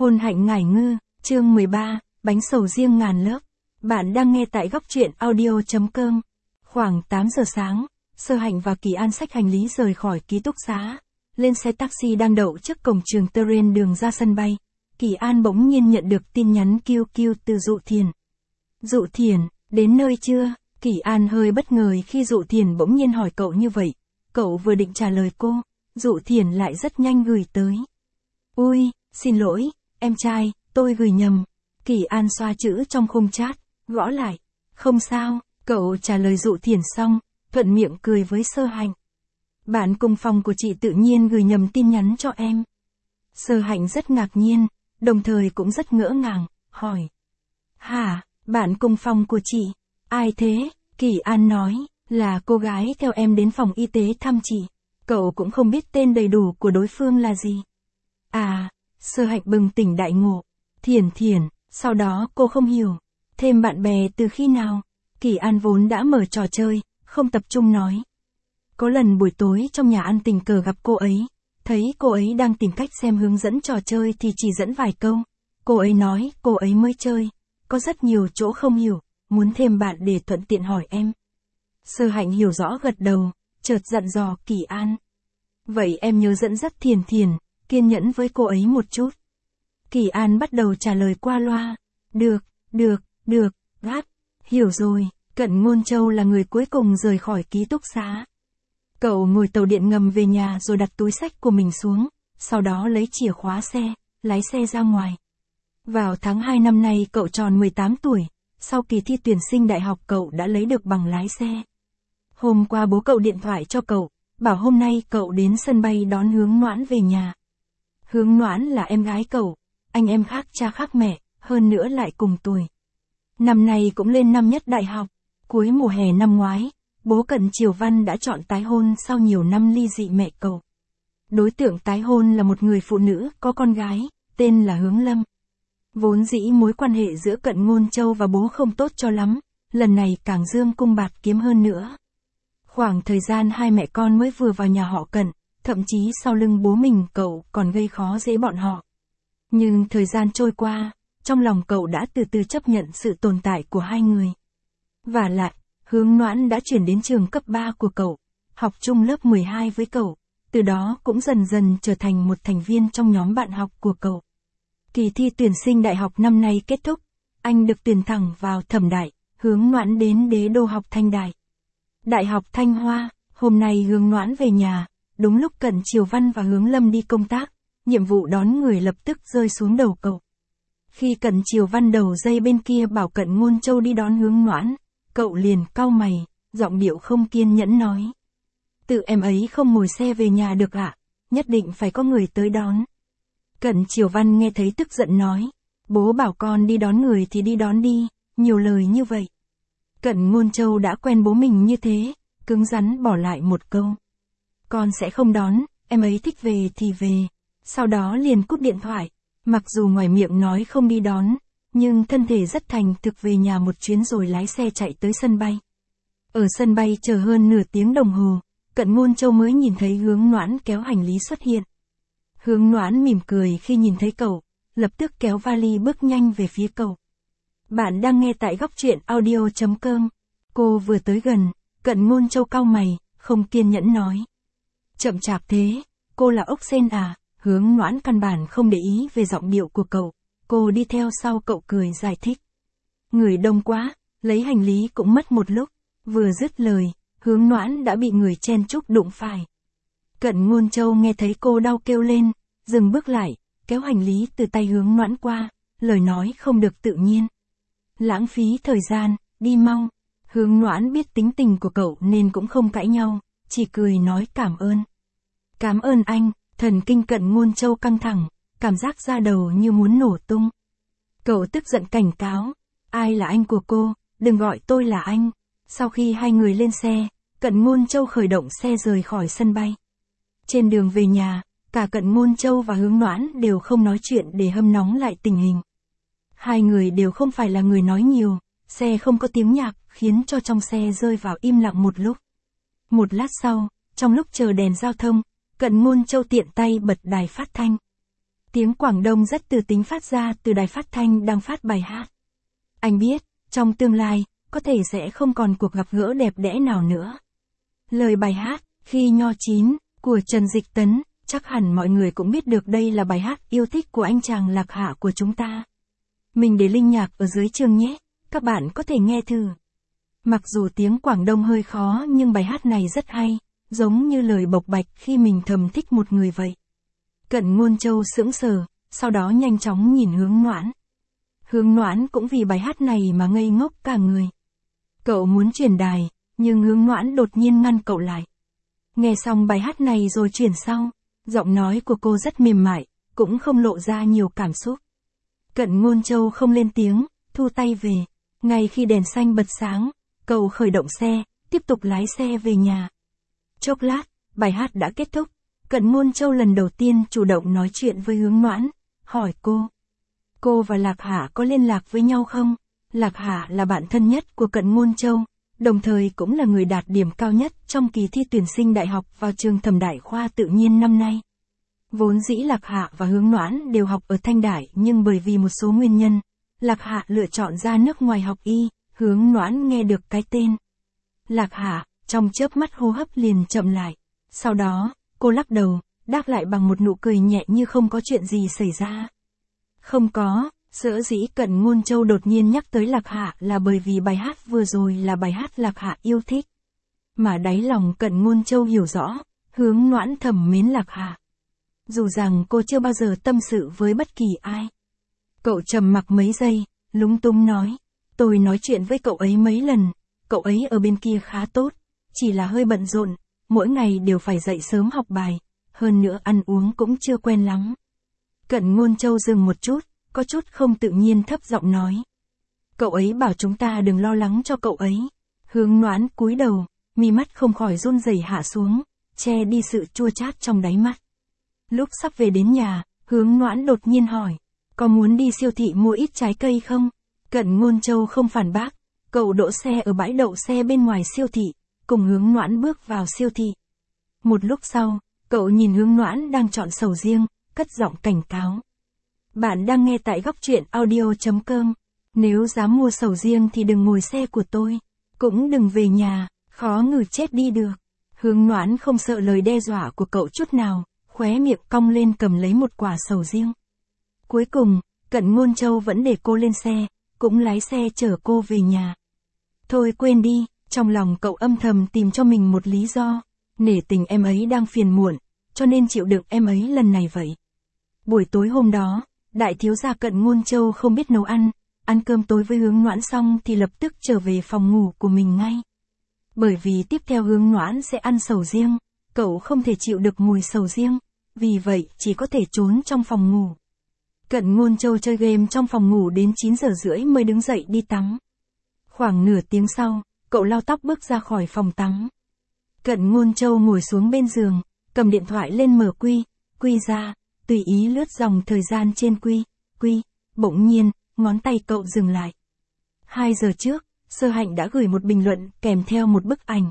Hôn hạnh ngải ngư, chương 13, bánh sầu riêng ngàn lớp. Bạn đang nghe tại góc truyện audio.com. Khoảng 8 giờ sáng, Sơ Hạnh và Kỳ An xách hành lý rời khỏi ký túc xá. Lên xe taxi đang đậu trước cổng trường Terrain đường ra sân bay. Kỳ An bỗng nhiên nhận được tin nhắn QQ từ Dụ Thiền. Dụ Thiền, đến nơi chưa? Kỳ An hơi bất ngờ khi Dụ Thiền bỗng nhiên hỏi cậu như vậy. Cậu vừa định trả lời cô, Dụ Thiền lại rất nhanh gửi tới. Ui, xin lỗi, em trai, tôi gửi nhầm. Kỳ An xoa chữ trong khung chat, gõ lại. Không sao, cậu trả lời Dụ Thiền xong, thuận miệng cười với Sơ Hạnh. Bạn cùng phòng của chị tự nhiên gửi nhầm tin nhắn cho em. Sơ Hạnh rất ngạc nhiên, đồng thời cũng rất ngỡ ngàng, hỏi. Hả, bạn cùng phòng của chị? Ai thế? Kỳ An nói, là cô gái theo em đến phòng y tế thăm chị. Cậu cũng không biết tên đầy đủ của đối phương là gì. À, Sơ Hạnh bừng tỉnh đại ngộ. Thiền, sau đó cô không hiểu. Thêm bạn bè từ khi nào? Kỳ An vốn đã mở trò chơi, không tập trung nói. Có lần buổi tối trong nhà ăn tình cờ gặp cô ấy. Thấy cô ấy đang tìm cách xem hướng dẫn trò chơi thì chỉ dẫn vài câu. Cô ấy nói cô ấy mới chơi. Có rất nhiều chỗ không hiểu, muốn thêm bạn để thuận tiện hỏi em. Sơ Hạnh hiểu rõ gật đầu, chợt dặn dò Kỳ An. Vậy em nhớ dẫn dắt Thiền, kiên nhẫn với cô ấy một chút. Kỳ An bắt đầu trả lời qua loa. Được, gắt. Hiểu rồi, Cận Ngôn Châu là người cuối cùng rời khỏi ký túc xá. Cậu ngồi tàu điện ngầm về nhà rồi đặt túi xách của mình xuống, sau đó lấy chìa khóa xe, lái xe ra ngoài. Vào tháng 2 năm nay cậu tròn 18 tuổi, sau kỳ thi tuyển sinh đại học cậu đã lấy được bằng lái xe. Hôm qua bố cậu điện thoại cho cậu, bảo hôm nay cậu đến sân bay đón Hướng Noãn về nhà. Hướng Noãn là em gái cậu, anh em khác cha khác mẹ, hơn nữa lại cùng tuổi. Năm nay cũng lên năm nhất đại học, cuối mùa hè năm ngoái, bố Cận Triều Văn đã chọn tái hôn sau nhiều năm ly dị mẹ cậu. Đối tượng tái hôn là một người phụ nữ có con gái, tên là Hướng Lâm. Vốn dĩ mối quan hệ giữa Cận Ngôn Châu và bố không tốt cho lắm, lần này càng dương cung bạt kiếm hơn nữa. Khoảng thời gian hai mẹ con mới vừa vào nhà họ Cận, thậm chí sau lưng bố mình cậu còn gây khó dễ bọn họ. Nhưng thời gian trôi qua, trong lòng cậu đã từ từ chấp nhận sự tồn tại của hai người. Và lại, Hướng Noãn đã chuyển đến trường cấp 3 của cậu, học chung lớp 12 với cậu, từ đó cũng dần dần trở thành một thành viên trong nhóm bạn học của cậu. Kỳ thi tuyển sinh đại học năm nay kết thúc, anh được tuyển thẳng vào Thẩm Đại, Hướng Noãn đến Đế Đô học Thanh Đại. Đại học Thanh Hoa, hôm nay Hướng Noãn về nhà, đúng lúc Cận Triều Văn và Hướng Lâm đi công tác, nhiệm vụ đón người lập tức rơi xuống đầu cậu. Khi Cận Triều Văn đầu dây bên kia bảo Cận Ngôn Châu đi đón Hướng Noãn, cậu liền cau mày, giọng điệu không kiên nhẫn nói. Tự em ấy không ngồi xe về nhà được ạ, nhất định phải có người tới đón. Cận Triều Văn nghe thấy tức giận nói, bố bảo con đi đón người thì đi đón đi, nhiều lời như vậy. Cận Ngôn Châu đã quen bố mình như thế, cứng rắn bỏ lại một câu. Con sẽ không đón, em ấy thích về thì về. Sau đó liền cúp điện thoại, mặc dù ngoài miệng nói không đi đón, nhưng thân thể rất thành thực về nhà một chuyến rồi lái xe chạy tới sân bay. Ở sân bay chờ hơn nửa tiếng đồng hồ, Cận Ngôn Châu mới nhìn thấy Hướng Noãn kéo hành lý xuất hiện. Hướng Noãn mỉm cười khi nhìn thấy cậu, lập tức kéo vali bước nhanh về phía cậu. Bạn đang nghe tại góc truyện audio.com. Cô vừa tới gần, Cận Ngôn Châu cau mày, không kiên nhẫn nói. Chậm chạp thế, cô là ốc sên à? Hướng Noãn căn bản không để ý về giọng điệu của cậu, cô đi theo sau cậu cười giải thích. Người đông quá, lấy hành lý cũng mất một lúc, vừa dứt lời, Hướng Noãn đã bị người chen chúc đụng phải. Cận Ngôn Châu nghe thấy cô đau kêu lên, dừng bước lại, kéo hành lý từ tay Hướng Noãn qua, lời nói không được tự nhiên. Lãng phí thời gian, đi mau. Hướng Noãn biết tính tình của cậu nên cũng không cãi nhau, chỉ cười nói cảm ơn. Cảm ơn anh. Thần kinh Cận Ngôn Châu căng thẳng, cảm giác da đầu như muốn nổ tung. Cậu tức giận cảnh cáo, ai là anh của cô, đừng gọi tôi là anh. Sau khi hai người lên xe, Cận Ngôn Châu khởi động xe rời khỏi sân bay. Trên đường về nhà, cả Cận Ngôn Châu và Hướng Noãn đều không nói chuyện để hâm nóng lại tình hình. Hai người đều không phải là người nói nhiều, xe không có tiếng nhạc, khiến cho trong xe rơi vào im lặng một lúc. Một lát sau, trong lúc chờ đèn giao thông, Cận Ngôn Châu tiện tay bật đài phát thanh. Tiếng Quảng Đông rất từ tính phát ra từ đài phát thanh đang phát bài hát. Anh biết, trong tương lai, có thể sẽ không còn cuộc gặp gỡ đẹp đẽ nào nữa. Lời bài hát, Khi nho chín, của Trần Dịch Tấn, chắc hẳn mọi người cũng biết được đây là bài hát yêu thích của anh chàng Lạc Hạ của chúng ta. Mình để link nhạc ở dưới chương nhé, các bạn có thể nghe thử. Mặc dù tiếng Quảng Đông hơi khó nhưng bài hát này rất hay, giống như lời bộc bạch khi mình thầm thích một người vậy. Cận Ngôn Châu sững sờ, sau đó nhanh chóng nhìn Hướng Noãn. Hướng Noãn cũng vì bài hát này mà ngây ngốc cả người. Cậu muốn chuyển đài, nhưng Hướng Noãn đột nhiên ngăn cậu lại. Nghe xong bài hát này rồi chuyển sau, giọng nói của cô rất mềm mại, cũng không lộ ra nhiều cảm xúc. Cận Ngôn Châu không lên tiếng, thu tay về. Ngay khi đèn xanh bật sáng, cậu khởi động xe, tiếp tục lái xe về nhà. Chốc lát, bài hát đã kết thúc. Cận Ngôn Châu lần đầu tiên chủ động nói chuyện với Hướng Noãn, hỏi cô. Cô và Lạc Hạ có liên lạc với nhau không? Lạc Hạ là bạn thân nhất của Cận Ngôn Châu, đồng thời cũng là người đạt điểm cao nhất trong kỳ thi tuyển sinh đại học vào trường Thẩm Đại khoa tự nhiên năm nay. Vốn dĩ Lạc Hạ và Hướng Noãn đều học ở Thanh Đại nhưng bởi vì một số nguyên nhân, Lạc Hạ lựa chọn ra nước ngoài học y, Hướng Noãn nghe được cái tên Lạc Hạ, trong chớp mắt hô hấp liền chậm lại. Sau đó, cô lắc đầu, đáp lại bằng một nụ cười nhẹ như không có chuyện gì xảy ra. Không có, sở dĩ Cận Ngôn Châu đột nhiên nhắc tới Lạc Hạ là bởi vì bài hát vừa rồi là bài hát Lạc Hạ yêu thích. Mà đáy lòng Cận Ngôn Châu hiểu rõ, Hướng Noãn thầm mến Lạc Hạ. Dù rằng cô chưa bao giờ tâm sự với bất kỳ ai. Cậu trầm mặc mấy giây, lúng túng nói. Tôi nói chuyện với cậu ấy mấy lần, cậu ấy ở bên kia khá tốt, chỉ là hơi bận rộn, mỗi ngày đều phải dậy sớm học bài, hơn nữa ăn uống cũng chưa quen lắm. Cận Ngôn Châu dừng một chút, có chút không tự nhiên thấp giọng nói. Cậu ấy bảo chúng ta đừng lo lắng cho cậu ấy. Hướng Noãn cúi đầu, mi mắt không khỏi run rẩy hạ xuống, che đi sự chua chát trong đáy mắt. Lúc sắp về đến nhà, Hướng Noãn đột nhiên hỏi, có muốn đi siêu thị mua ít trái cây không? Cận Ngôn Châu không phản bác, cậu đỗ xe ở bãi đậu xe bên ngoài siêu thị, cùng Hướng Noãn bước vào siêu thị. Một lúc sau, cậu nhìn Hướng Noãn đang chọn sầu riêng, cất giọng cảnh cáo. Bạn đang nghe tại góc truyện audio.com. Nếu dám mua sầu riêng thì đừng ngồi xe của tôi, cũng đừng về nhà, khó ngừ chết đi được. Hướng Noãn không sợ lời đe dọa của cậu chút nào, khóe miệng cong lên cầm lấy một quả sầu riêng. Cuối cùng, Cận Ngôn Châu vẫn để cô lên xe, cũng lái xe chở cô về nhà. Thôi quên đi, trong lòng cậu âm thầm tìm cho mình một lý do, nể tình em ấy đang phiền muộn, cho nên chịu đựng em ấy lần này vậy. Buổi tối hôm đó, đại thiếu gia Cận Ngôn Châu không biết nấu ăn cơm tối với Hướng Noãn xong thì lập tức trở về phòng ngủ của mình ngay. Bởi vì tiếp theo Hướng Noãn sẽ ăn sầu riêng, cậu không thể chịu được mùi sầu riêng, vì vậy chỉ có thể trốn trong phòng ngủ. Cận Ngôn Châu chơi game trong phòng ngủ đến 9 giờ rưỡi mới đứng dậy đi tắm. Khoảng nửa tiếng sau, cậu lau tóc bước ra khỏi phòng tắm. Cận Ngôn Châu ngồi xuống bên giường, cầm điện thoại lên mở quy ra, tùy ý lướt dòng thời gian trên quy, bỗng nhiên, ngón tay cậu dừng lại. 2 giờ trước, Sơ Hạnh đã gửi một bình luận kèm theo một bức ảnh.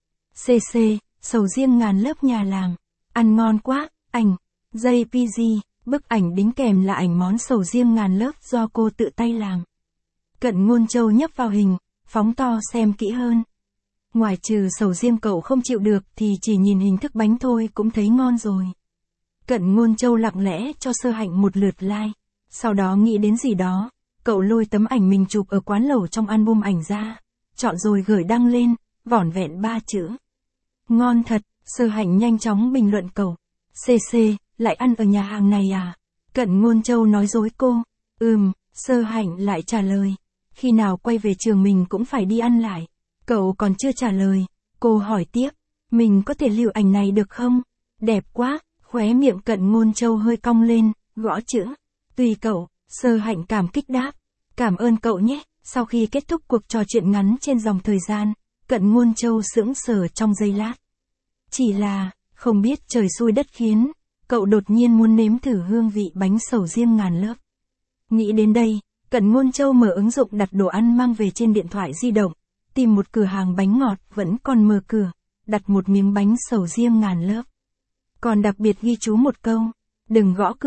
CC, sầu riêng ngàn lớp nhà làm, ăn ngon quá, ảnh, JPG, bức ảnh đính kèm là ảnh món sầu riêng ngàn lớp do cô tự tay làm. Cận Ngôn Châu nhấp vào hình, phóng to xem kỹ hơn. Ngoài trừ sầu riêng cậu không chịu được thì chỉ nhìn hình thức bánh thôi cũng thấy ngon rồi. Cận Ngôn Châu lặng lẽ cho Sơ Hạnh một lượt like. Sau đó nghĩ đến gì đó, cậu lôi tấm ảnh mình chụp ở quán lẩu trong album ảnh ra, chọn rồi gửi đăng lên, vỏn vẹn 3 chữ. Ngon thật, Sơ Hạnh nhanh chóng bình luận cậu. CC, lại ăn ở nhà hàng này à? Cận Ngôn Châu nói dối cô. Sơ Hạnh lại trả lời. Khi nào quay về trường mình cũng phải đi ăn lại. Cậu còn chưa trả lời, cô hỏi tiếp. Mình có thể lưu ảnh này được không? Đẹp quá, khóe miệng Cận Ngôn Châu hơi cong lên, gõ chữ. Tùy cậu, Sơ Hạnh cảm kích đáp. Cảm ơn cậu nhé. Sau khi kết thúc cuộc trò chuyện ngắn trên dòng thời gian, Cận Ngôn Châu sững sờ trong giây lát. Chỉ là, không biết trời xui đất khiến, cậu đột nhiên muốn nếm thử hương vị bánh sầu riêng ngàn lớp. Nghĩ đến đây, Cận Ngôn Châu mở ứng dụng đặt đồ ăn mang về trên điện thoại di động, tìm một cửa hàng bánh ngọt vẫn còn mở cửa, đặt một miếng bánh sầu riêng ngàn lớp. Còn đặc biệt ghi chú một câu, đừng gõ cửa,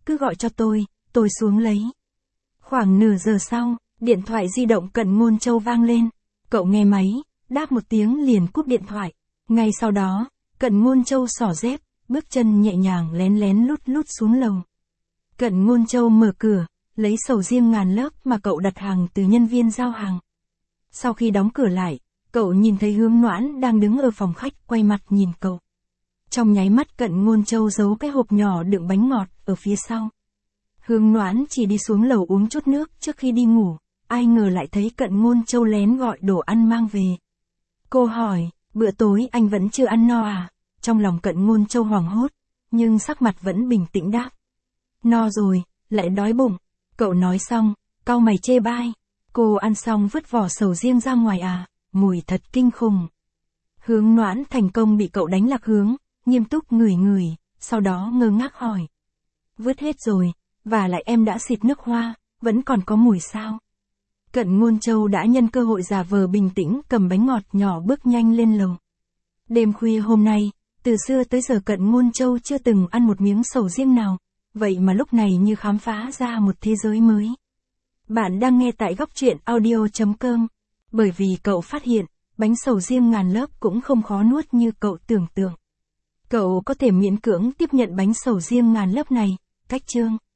cứ gọi cho tôi xuống lấy. Khoảng nửa giờ sau, điện thoại di động Cận Ngôn Châu vang lên. Cậu nghe máy, đáp một tiếng liền cúp điện thoại. Ngay sau đó, Cận Ngôn Châu xỏ dép, bước chân nhẹ nhàng lén lén lút lút xuống lầu. Cận Ngôn Châu mở cửa, lấy sầu riêng ngàn lớp mà cậu đặt hàng từ nhân viên giao hàng. Sau khi đóng cửa lại, cậu nhìn thấy Hướng Noãn đang đứng ở phòng khách quay mặt nhìn cậu. Trong nháy mắt Cận Ngôn Châu giấu cái hộp nhỏ đựng bánh ngọt ở phía sau. Hướng Noãn chỉ đi xuống lầu uống chút nước trước khi đi ngủ, ai ngờ lại thấy Cận Ngôn Châu lén gọi đồ ăn mang về. Cô hỏi, bữa tối anh vẫn chưa ăn no à? Trong lòng Cận Ngôn Châu hoảng hốt, nhưng sắc mặt vẫn bình tĩnh đáp. No rồi, lại đói bụng. Cậu nói xong, cau mày chê bai. Cô ăn xong vứt vỏ sầu riêng ra ngoài à? Mùi thật kinh khủng. Hướng Noãn thành công bị cậu đánh lạc hướng, nghiêm túc ngửi ngửi, sau đó ngơ ngác hỏi. Vứt hết rồi, và lại em đã xịt nước hoa, vẫn còn có mùi sao? Cận Ngôn Châu đã nhân cơ hội giả vờ bình tĩnh cầm bánh ngọt nhỏ bước nhanh lên lầu. Đêm khuya hôm nay, từ xưa tới giờ Cận Ngôn Châu chưa từng ăn một miếng sầu riêng nào, vậy mà lúc này như khám phá ra một thế giới mới. Bạn đang nghe tại góc truyện audio.com, bởi vì cậu phát hiện, bánh sầu riêng ngàn lớp cũng không khó nuốt như cậu tưởng tượng. Cậu có thể miễn cưỡng tiếp nhận bánh sầu riêng ngàn lớp này, cách chương.